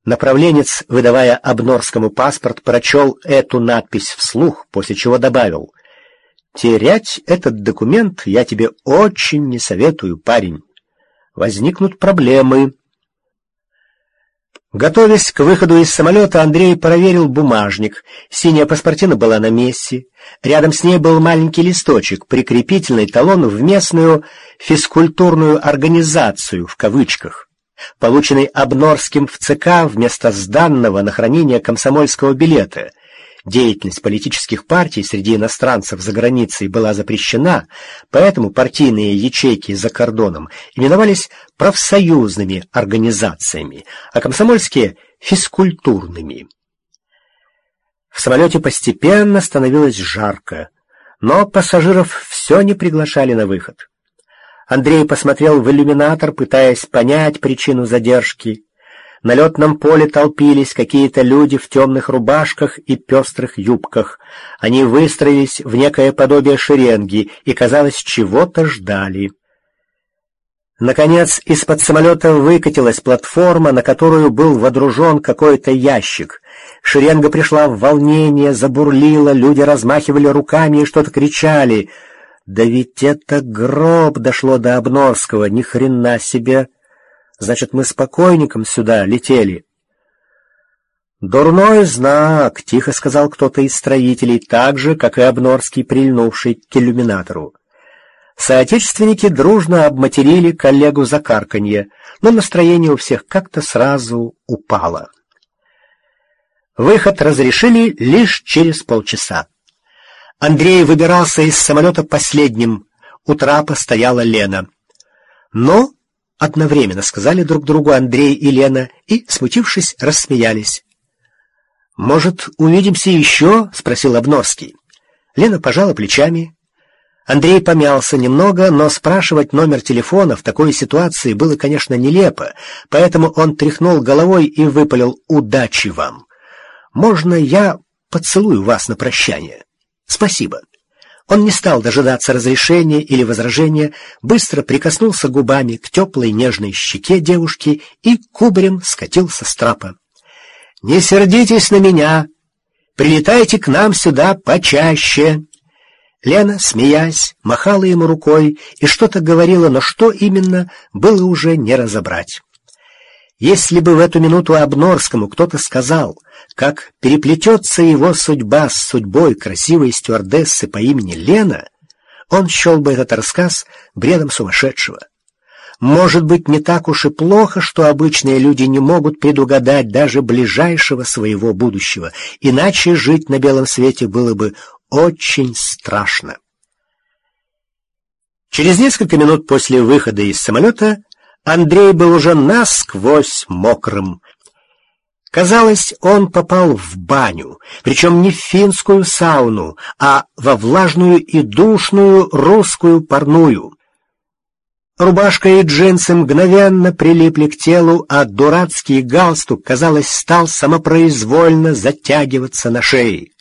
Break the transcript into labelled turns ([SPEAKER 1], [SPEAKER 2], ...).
[SPEAKER 1] Направленец, выдавая Обнорскому паспорт, прочел эту надпись вслух, после чего добавил: «Терять этот документ я тебе очень не советую, парень. Возникнут проблемы». Готовясь к выходу из самолета, Андрей проверил бумажник. Синяя паспортина была на месте. Рядом с ней был маленький листочек, прикрепительный талон в местную физкультурную организацию, в кавычках, полученный Обнорским в ЦК вместо сданного на хранение комсомольского билета. Деятельность политических партий среди иностранцев за границей была запрещена, поэтому партийные ячейки за кордоном именовались профсоюзными организациями, а комсомольские — физкультурными. В самолете постепенно становилось жарко, но пассажиров все не приглашали на выход. Андрей посмотрел в иллюминатор, пытаясь понять причину задержки. На летном поле толпились какие-то люди в темных рубашках и пестрых юбках. Они выстроились в некое подобие шеренги и, казалось, чего-то ждали. Наконец, из-под самолета выкатилась платформа, на которую был водружен какой-то ящик. Шеренга пришла в волнение, забурлила, люди размахивали руками и что-то кричали. «Да ведь это гроб!» — дошло до Обнорского. «Ни хрена себе! Значит, мы с покойником сюда летели». «Дурной знак», — тихо сказал кто-то из строителей, так же, как и Обнорский, прильнувший к иллюминатору. Соотечественники дружно обматерили коллегу за карканье, но настроение у всех как-то сразу упало. Выход разрешили лишь через полчаса. Андрей выбирался из самолета последним. У трапа стояла Лена. «Но...» — одновременно сказали друг другу Андрей и Лена, и, смутившись, рассмеялись. «Может, увидимся еще?» — спросил Обнорский. Лена пожала плечами. Андрей помялся немного, но спрашивать номер телефона в такой ситуации было, конечно, нелепо, поэтому он тряхнул головой и выпалил: «Удачи вам! Можно я поцелую вас на прощание?» «Спасибо». Он не стал дожидаться разрешения или возражения, быстро прикоснулся губами к теплой нежной щеке девушки и кубарем скатился с трапа. «Не сердитесь на меня! Прилетайте к нам сюда почаще!» Лена, смеясь, махала ему рукой и что-то говорила, но что именно, было уже не разобрать. Если бы в эту минуту Обнорскому кто-то сказал, как переплетется его судьба с судьбой красивой стюардессы по имени Лена, он счел бы этот рассказ бредом сумасшедшего. Может быть, не так уж и плохо, что обычные люди не могут предугадать даже ближайшего своего будущего, иначе жить на белом свете было бы очень страшно. Через несколько минут после выхода из самолета Андрей был уже насквозь мокрым. Казалось, он попал в баню, причем не в финскую сауну, а во влажную и душную русскую парную. Рубашка и джинсы мгновенно прилипли к телу, а дурацкий галстук, казалось, стал самопроизвольно затягиваться на шее.